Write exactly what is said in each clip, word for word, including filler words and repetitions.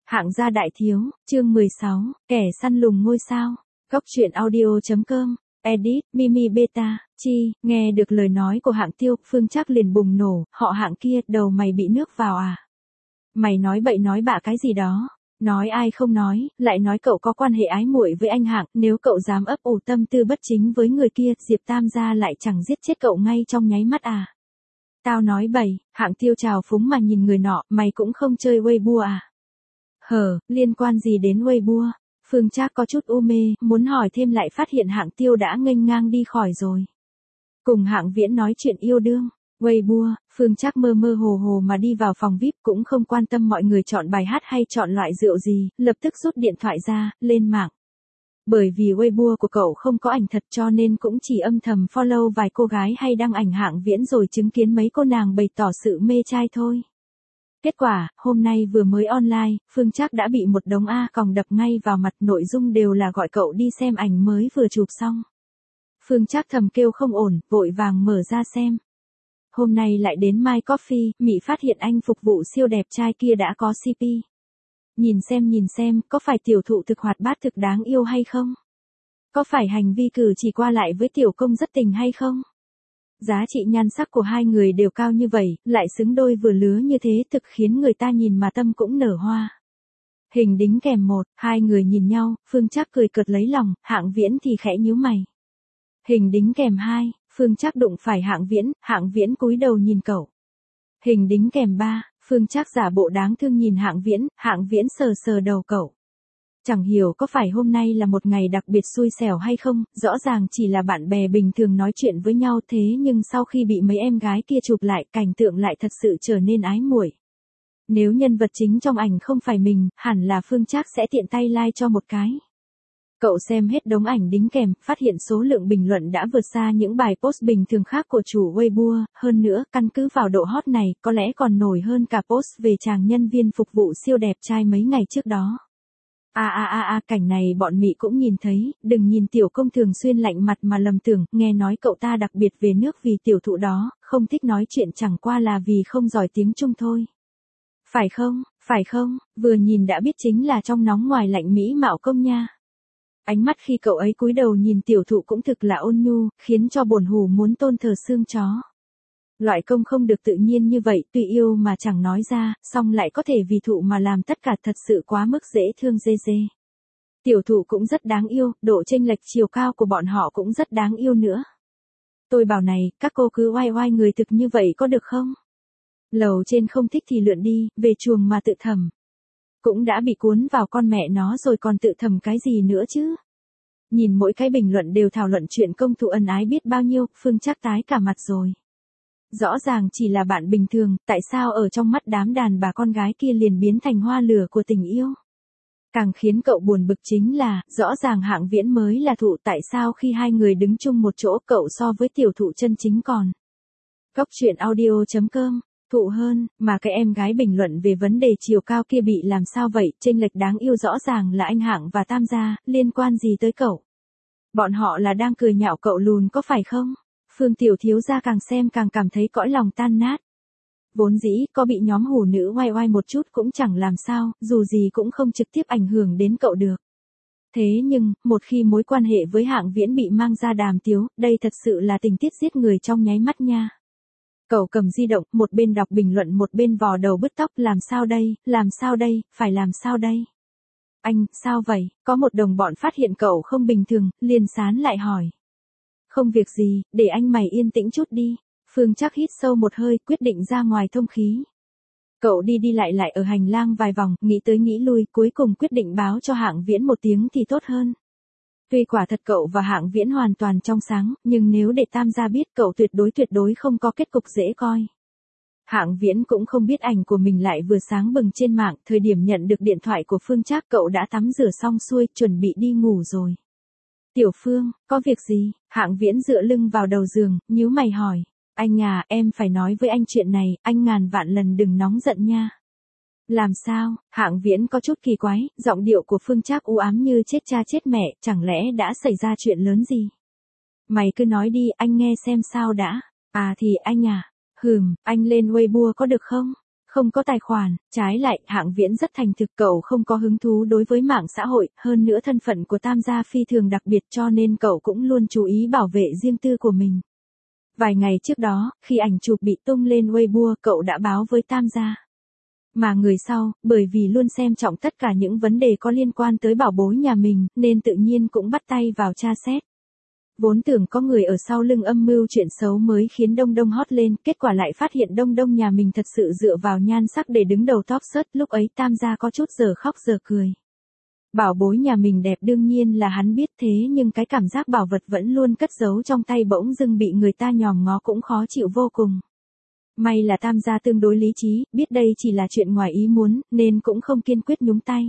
Hạng gia đại thiếu, chương mười sáu, kẻ săn lùng ngôi sao. Góc truyện audio.com, edit, Mimi Beta, chi, nghe được lời nói của Hạng Tiêu, Phương Trác liền bùng nổ, họ Hạng kia, đầu mày bị nước vào à? Mày nói bậy nói bạ cái gì đó? Nói ai không nói, lại nói cậu có quan hệ ái muội với anh Hạng, nếu cậu dám ấp ủ tâm tư bất chính với người kia, Diệp Tam gia lại chẳng giết chết cậu ngay trong nháy mắt à? Tao nói bậy, Hạng Tiêu trào phúng mà nhìn người nọ, mày cũng không chơi Weibo à? Hờ, liên quan gì đến Weibo? Phương Trác có chút u mê, muốn hỏi thêm lại phát hiện Hạng Tiêu đã nghênh ngang đi khỏi rồi. Cùng Hạng Viễn nói chuyện yêu đương. Weibo, Phương Trác mơ mơ hồ hồ mà đi vào phòng vi ai pi cũng không quan tâm mọi người chọn bài hát hay chọn loại rượu gì, lập tức rút điện thoại ra, lên mạng. Bởi vì Weibo của cậu không có ảnh thật cho nên cũng chỉ âm thầm follow vài cô gái hay đăng ảnh Hạng Viễn rồi chứng kiến mấy cô nàng bày tỏ sự mê trai thôi. Kết quả, hôm nay vừa mới online, Phương Trác đã bị một đống A còng đập ngay vào mặt, nội dung đều là gọi cậu đi xem ảnh mới vừa chụp xong. Phương Trác thầm kêu không ổn, vội vàng mở ra xem. Hôm nay lại đến My Coffee, Mị phát hiện anh phục vụ siêu đẹp trai kia đã có xê pê. Nhìn xem nhìn xem, có phải tiểu thụ thực hoạt bát thực đáng yêu hay không? Có phải hành vi cử chỉ qua lại với tiểu công rất tình hay không? Giá trị nhan sắc của hai người đều cao như vậy, lại xứng đôi vừa lứa như thế thực khiến người ta nhìn mà tâm cũng nở hoa. Hình đính kèm một, hai người nhìn nhau, Phương Trác cười cợt lấy lòng, Hạng Viễn thì khẽ nhíu mày. Hình đính kèm hai, Phương Trác đụng phải Hạng Viễn, Hạng Viễn cúi đầu nhìn cậu. Hình đính kèm ba, Phương Trác giả bộ đáng thương nhìn Hạng Viễn, Hạng Viễn sờ sờ đầu cậu. Chẳng hiểu có phải hôm nay là một ngày đặc biệt xui xẻo hay không, rõ ràng chỉ là bạn bè bình thường nói chuyện với nhau thế nhưng sau khi bị mấy em gái kia chụp lại, cảnh tượng lại thật sự trở nên ái muội. Nếu nhân vật chính trong ảnh không phải mình, hẳn là Phương Trác sẽ tiện tay like cho một cái. Cậu xem hết đống ảnh đính kèm, phát hiện số lượng bình luận đã vượt xa những bài post bình thường khác của chủ Weibo, hơn nữa, căn cứ vào độ hot này, có lẽ còn nổi hơn cả post về chàng nhân viên phục vụ siêu đẹp trai mấy ngày trước đó. A a a a, cảnh này bọn Mị cũng nhìn thấy, đừng nhìn tiểu công thường xuyên lạnh mặt mà lầm tưởng, nghe nói cậu ta đặc biệt về nước vì tiểu thụ đó, không thích nói chuyện chẳng qua là vì không giỏi tiếng Trung thôi. Phải không, phải không, vừa nhìn đã biết chính là trong nóng ngoài lạnh mỹ mạo công nha. Ánh mắt khi cậu ấy cúi đầu nhìn tiểu thụ cũng thực là ôn nhu, khiến cho bổn hù muốn tôn thờ xương chó. Loại công không được tự nhiên như vậy, tuy yêu mà chẳng nói ra, song lại có thể vì thụ mà làm tất cả, thật sự quá mức dễ thương dê dê. Tiểu thụ cũng rất đáng yêu, độ chênh lệch chiều cao của bọn họ cũng rất đáng yêu nữa. Tôi bảo này, các cô cứ oai oai người thực như vậy có được không? Lầu trên không thích thì lượn đi, về chuồng mà tự thầm. Cũng đã bị cuốn vào con mẹ nó rồi còn tự thầm cái gì nữa chứ? Nhìn mỗi cái bình luận đều thảo luận chuyện công thụ ân ái biết bao nhiêu, Phương Trác tái cả mặt rồi. Rõ ràng chỉ là bạn bình thường, tại sao ở trong mắt đám đàn bà con gái kia liền biến thành hoa lửa của tình yêu? Càng khiến cậu buồn bực chính là, rõ ràng Hạng Viễn mới là thụ, tại sao khi hai người đứng chung một chỗ cậu so với tiểu thụ chân chính còn. Góc truyện audio.com, thụ hơn, mà cái em gái bình luận về vấn đề chiều cao kia bị làm sao vậy, chênh lệch đáng yêu rõ ràng là anh Hạng và Tam gia, liên quan gì tới cậu? Bọn họ là đang cười nhạo cậu lùn có phải không? Phương tiểu thiếu gia càng xem càng cảm thấy cõi lòng tan nát. Vốn dĩ, có bị nhóm hủ nữ oai oai một chút cũng chẳng làm sao, dù gì cũng không trực tiếp ảnh hưởng đến cậu được. Thế nhưng, một khi mối quan hệ với Hạng Viễn bị mang ra đàm tiếu, đây thật sự là tình tiết giết người trong nháy mắt nha. Cậu cầm di động, một bên đọc bình luận một bên vò đầu bứt tóc, làm sao đây, làm sao đây, phải làm sao đây? Anh, sao vậy? Có một đồng bọn phát hiện cậu không bình thường, liền sán lại hỏi. Không việc gì, để anh mày yên tĩnh chút đi. Phương Trác hít sâu một hơi, quyết định ra ngoài thông khí. Cậu đi đi lại lại ở hành lang vài vòng, nghĩ tới nghĩ lui, cuối cùng quyết định báo cho Hạng Viễn một tiếng thì tốt hơn. Tuy quả thật cậu và Hạng Viễn hoàn toàn trong sáng, nhưng nếu để Tam gia biết cậu tuyệt đối tuyệt đối không có kết cục dễ coi. Hạng Viễn cũng không biết ảnh của mình lại vừa sáng bừng trên mạng, thời điểm nhận được điện thoại của Phương Trác cậu đã tắm rửa xong xuôi, chuẩn bị đi ngủ rồi. Tiểu Phương, có việc gì? Hạng Viễn dựa lưng vào đầu giường, nhíu mày hỏi. Anh à, em phải nói với anh chuyện này, anh ngàn vạn lần đừng nóng giận nha. Làm sao? Hạng Viễn có chút kỳ quái, giọng điệu của Phương Trác u ám như chết cha chết mẹ, chẳng lẽ đã xảy ra chuyện lớn gì? Mày cứ nói đi, anh nghe xem sao đã. À thì anh à, hừm, anh lên Weibo có được không? Không có tài khoản, trái lại, Hạng Viễn rất thành thực, cậu không có hứng thú đối với mạng xã hội, hơn nữa thân phận của Tam gia phi thường đặc biệt cho nên cậu cũng luôn chú ý bảo vệ riêng tư của mình. Vài ngày trước đó, khi ảnh chụp bị tung lên Weibo, cậu đã báo với Tam gia. Mà người sau, bởi vì luôn xem trọng tất cả những vấn đề có liên quan tới bảo bối nhà mình, nên tự nhiên cũng bắt tay vào tra xét. Vốn tưởng có người ở sau lưng âm mưu chuyện xấu mới khiến Đông Đông hot lên, kết quả lại phát hiện Đông Đông nhà mình thật sự dựa vào nhan sắc để đứng đầu top search, lúc ấy Tam gia có chút giờ khóc giờ cười. Bảo bối nhà mình đẹp đương nhiên là hắn biết, thế nhưng cái cảm giác bảo vật vẫn luôn cất giấu trong tay bỗng dưng bị người ta nhòm ngó cũng khó chịu vô cùng. May là Tam gia tương đối lý trí, biết đây chỉ là chuyện ngoài ý muốn, nên cũng không kiên quyết nhúng tay.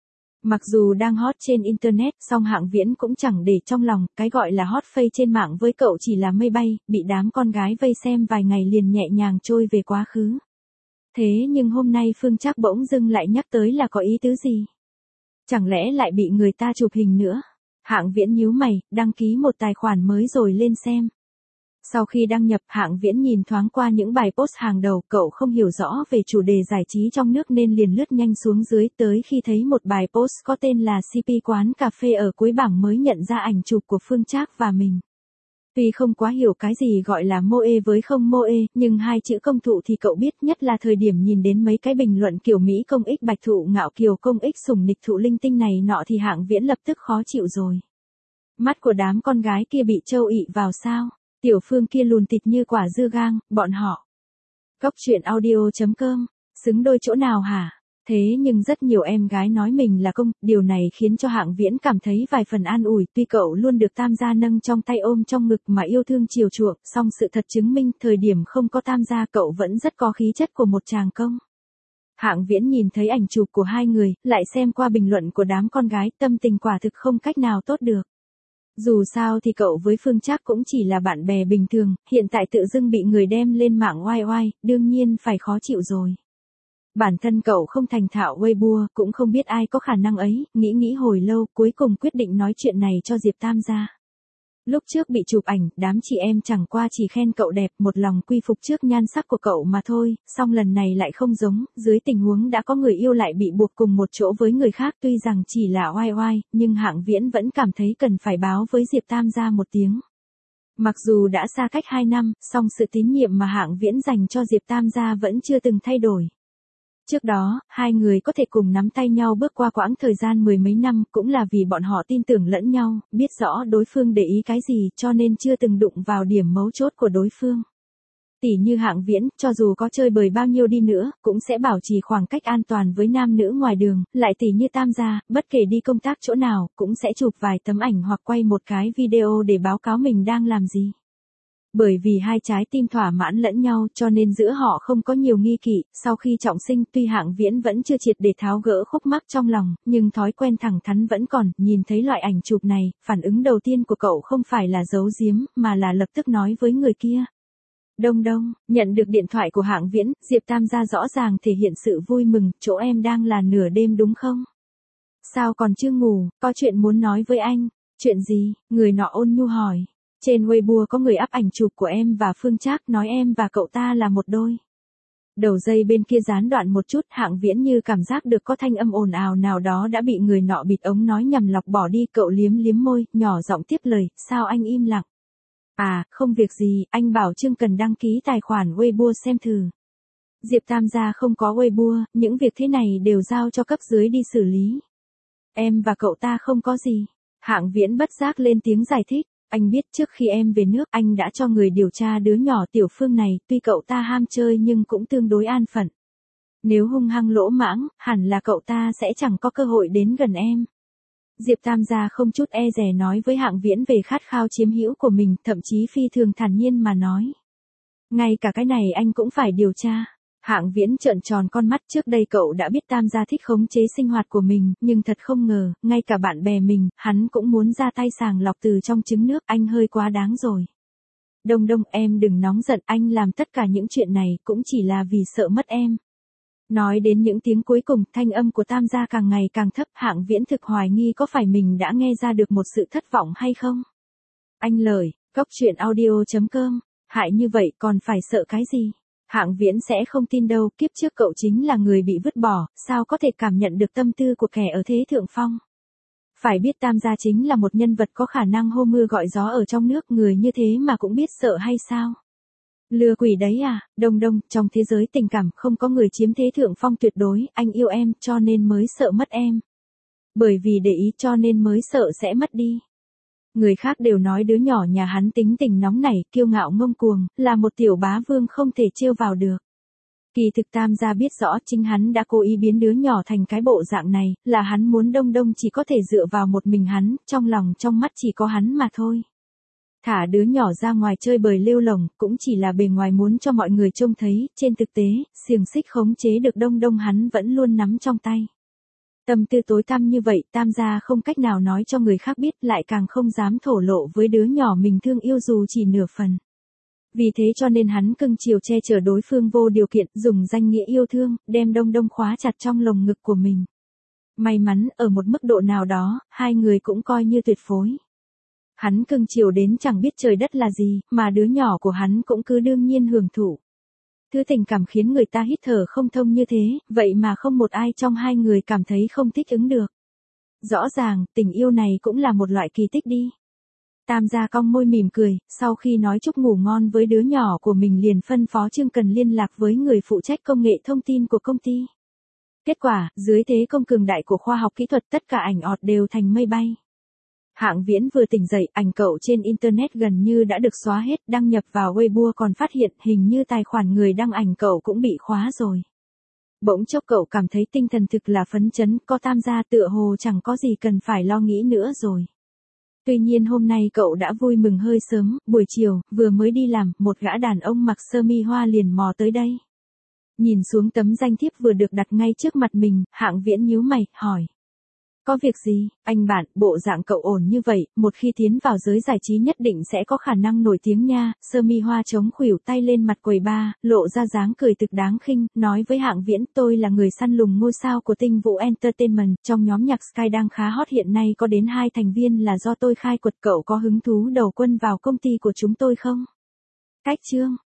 Mặc dù đang hot trên internet, song Hạng Viễn cũng chẳng để trong lòng, cái gọi là hot face trên mạng với cậu chỉ là mây bay, bị đám con gái vây xem vài ngày liền nhẹ nhàng trôi về quá khứ. Thế nhưng hôm nay Phương Trác bỗng dưng lại nhắc tới là có ý tứ gì? Chẳng lẽ lại bị người ta chụp hình nữa? Hạng Viễn nhíu mày, đăng ký một tài khoản mới rồi lên xem. Sau khi đăng nhập, Hạng Viễn nhìn thoáng qua những bài post hàng đầu, cậu không hiểu rõ về chủ đề giải trí trong nước nên liền lướt nhanh xuống dưới, tới khi thấy một bài post có tên là xê pê quán cà phê ở cuối bảng mới nhận ra ảnh chụp của Phương Trác và mình. Tuy không quá hiểu cái gì gọi là moe với không moe, nhưng hai chữ công thụ thì cậu biết, nhất là thời điểm nhìn đến mấy cái bình luận kiểu Mỹ công ích bạch thụ ngạo kiều công ích sủng nịch thụ linh tinh này nọ thì Hạng Viễn lập tức khó chịu rồi. Mắt của đám con gái kia bị trâu ị vào sao? Tiểu Phương kia lùn tịt như quả dưa gang, bọn họ. Cóc truyện audio chấm com, xứng đôi chỗ nào hả? Thế nhưng rất nhiều em gái nói mình là công, điều này khiến cho Hạng Viễn cảm thấy vài phần an ủi, tuy cậu luôn được Tam gia nâng trong tay ôm trong ngực mà yêu thương chiều chuộng, song sự thật chứng minh thời điểm không có Tam gia cậu vẫn rất có khí chất của một chàng công. Hạng Viễn nhìn thấy ảnh chụp của hai người, lại xem qua bình luận của đám con gái, tâm tình quả thực không cách nào tốt được. Dù sao thì cậu với Phương Trác cũng chỉ là bạn bè bình thường, hiện tại tự dưng bị người đem lên mạng oai oai, đương nhiên phải khó chịu rồi. Bản thân cậu không thành thạo Weibo, cũng không biết ai có khả năng ấy, nghĩ nghĩ hồi lâu, cuối cùng quyết định nói chuyện này cho Diệp Tam gia. Lúc trước bị chụp ảnh, đám chị em chẳng qua chỉ khen cậu đẹp, một lòng quy phục trước nhan sắc của cậu mà thôi, song lần này lại không giống, dưới tình huống đã có người yêu lại bị buộc cùng một chỗ với người khác, tuy rằng chỉ là oai oai, nhưng Hạng Viễn vẫn cảm thấy cần phải báo với Diệp Tam gia một tiếng. Mặc dù đã xa cách hai năm, song sự tín nhiệm mà Hạng Viễn dành cho Diệp Tam gia vẫn chưa từng thay đổi. Trước đó, hai người có thể cùng nắm tay nhau bước qua quãng thời gian mười mấy năm cũng là vì bọn họ tin tưởng lẫn nhau, biết rõ đối phương để ý cái gì cho nên chưa từng đụng vào điểm mấu chốt của đối phương. Tỷ như Hạng Viễn, cho dù có chơi bời bao nhiêu đi nữa, cũng sẽ bảo trì khoảng cách an toàn với nam nữ ngoài đường, lại tỷ như Tam gia, bất kể đi công tác chỗ nào, cũng sẽ chụp vài tấm ảnh hoặc quay một cái video để báo cáo mình đang làm gì. Bởi vì hai trái tim thỏa mãn lẫn nhau cho nên giữa họ không có nhiều nghi kỵ, sau khi trọng sinh tuy Hạng Viễn vẫn chưa triệt để tháo gỡ khúc mắc trong lòng, nhưng thói quen thẳng thắn vẫn còn, nhìn thấy loại ảnh chụp này, phản ứng đầu tiên của cậu không phải là giấu giếm, mà là lập tức nói với người kia. Đông Đông, nhận được điện thoại của Hạng Viễn, Diệp Tam gia rõ ràng thể hiện sự vui mừng, chỗ em đang là nửa đêm đúng không? Sao còn chưa ngủ, có chuyện muốn nói với anh, chuyện gì, người nọ ôn nhu hỏi. Trên Weibo có người up ảnh chụp của em và Phương Trác nói em và cậu ta là một đôi. Đầu dây bên kia gián đoạn một chút, Hạng Viễn như cảm giác được có thanh âm ồn ào nào đó đã bị người nọ bịt ống nói nhằm lọc bỏ đi, cậu liếm liếm môi, nhỏ giọng tiếp lời, sao anh im lặng? À, không việc gì, anh bảo Trương cần đăng ký tài khoản Weibo xem thử. Diệp Tam gia không có Weibo, những việc thế này đều giao cho cấp dưới đi xử lý. Em và cậu ta không có gì. Hạng Viễn bất giác lên tiếng giải thích. Anh biết trước khi em về nước anh đã cho người điều tra đứa nhỏ Tiểu Phương này, tuy cậu ta ham chơi nhưng cũng tương đối an phận. Nếu hung hăng lỗ mãng, hẳn là cậu ta sẽ chẳng có cơ hội đến gần em. Diệp Tam gia không chút e dè nói với Hạng Viễn về khát khao chiếm hữu của mình, thậm chí phi thường thản nhiên mà nói. Ngay cả cái này anh cũng phải điều tra. Hạng Viễn trợn tròn con mắt, trước đây cậu đã biết Tam gia thích khống chế sinh hoạt của mình, nhưng thật không ngờ, ngay cả bạn bè mình, hắn cũng muốn ra tay sàng lọc từ trong trứng nước, anh hơi quá đáng rồi. Đông Đông, em đừng nóng giận, anh làm tất cả những chuyện này cũng chỉ là vì sợ mất em. Nói đến những tiếng cuối cùng, thanh âm của Tam gia càng ngày càng thấp, Hạng Viễn thực hoài nghi có phải mình đã nghe ra được một sự thất vọng hay không. Anh lời, cóc truyện audio chấm com, hại như vậy còn phải sợ cái gì? Hạng Viễn sẽ không tin đâu, kiếp trước cậu chính là người bị vứt bỏ, sao có thể cảm nhận được tâm tư của kẻ ở thế thượng phong. Phải biết Tam gia chính là một nhân vật có khả năng hô mưa gọi gió ở trong nước, người như thế mà cũng biết sợ hay sao? Lừa quỷ đấy à, Đông Đông, trong thế giới tình cảm không có người chiếm thế thượng phong tuyệt đối, anh yêu em cho nên mới sợ mất em. Bởi vì để ý cho nên mới sợ sẽ mất đi. Người khác đều nói đứa nhỏ nhà hắn tính tình nóng nảy, kiêu ngạo ngông cuồng, là một tiểu bá vương không thể trêu vào được. Kỳ thực Tam gia biết rõ chính hắn đã cố ý biến đứa nhỏ thành cái bộ dạng này, là hắn muốn Đông Đông chỉ có thể dựa vào một mình hắn, trong lòng trong mắt chỉ có hắn mà thôi. Thả đứa nhỏ ra ngoài chơi bời lêu lồng, cũng chỉ là bề ngoài muốn cho mọi người trông thấy, trên thực tế, xiềng xích khống chế được Đông Đông hắn vẫn luôn nắm trong tay. Tâm tư tối tăm như vậy, Tam gia không cách nào nói cho người khác biết, lại càng không dám thổ lộ với đứa nhỏ mình thương yêu dù chỉ nửa phần. Vì thế cho nên hắn cưng chiều che chở đối phương vô điều kiện, dùng danh nghĩa yêu thương, đem Đông Đông khóa chặt trong lồng ngực của mình. May mắn, ở một mức độ nào đó, hai người cũng coi như tuyệt phối. Hắn cưng chiều đến chẳng biết trời đất là gì, mà đứa nhỏ của hắn cũng cứ đương nhiên hưởng thụ. Thứ tình cảm khiến người ta hít thở không thông như thế, vậy mà không một ai trong hai người cảm thấy không thích ứng được. Rõ ràng, tình yêu này cũng là một loại kỳ tích đi. Tam gia cong môi mỉm cười, sau khi nói chúc ngủ ngon với đứa nhỏ của mình liền phân phó Trương Cần liên lạc với người phụ trách công nghệ thông tin của công ty. Kết quả, dưới thế công cường đại của khoa học kỹ thuật tất cả ảnh ọt đều thành mây bay. Hạng Viễn vừa tỉnh dậy, ảnh cậu trên Internet gần như đã được xóa hết, đăng nhập vào Weibo còn phát hiện hình như tài khoản người đăng ảnh cậu cũng bị khóa rồi. Bỗng chốc cậu cảm thấy tinh thần thực là phấn chấn, có Tam gia tựa hồ chẳng có gì cần phải lo nghĩ nữa rồi. Tuy nhiên hôm nay cậu đã vui mừng hơi sớm, buổi chiều, vừa mới đi làm, một gã đàn ông mặc sơ mi hoa liền mò tới đây. Nhìn xuống tấm danh thiếp vừa được đặt ngay trước mặt mình, Hạng Viễn nhíu mày, hỏi. Có việc gì, anh bạn, bộ dạng cậu ổn như vậy, một khi tiến vào giới giải trí nhất định sẽ có khả năng nổi tiếng nha. Sơ mi hoa chống khuỷu tay lên mặt quầy ba, lộ ra dáng cười thực đáng khinh, nói với Hạng Viễn, tôi là người săn lùng ngôi sao của Tinh Vũ Entertainment, trong nhóm nhạc Sky đang khá hot hiện nay có đến hai thành viên là do tôi khai quật, cậu có hứng thú đầu quân vào công ty của chúng tôi không? Cách chương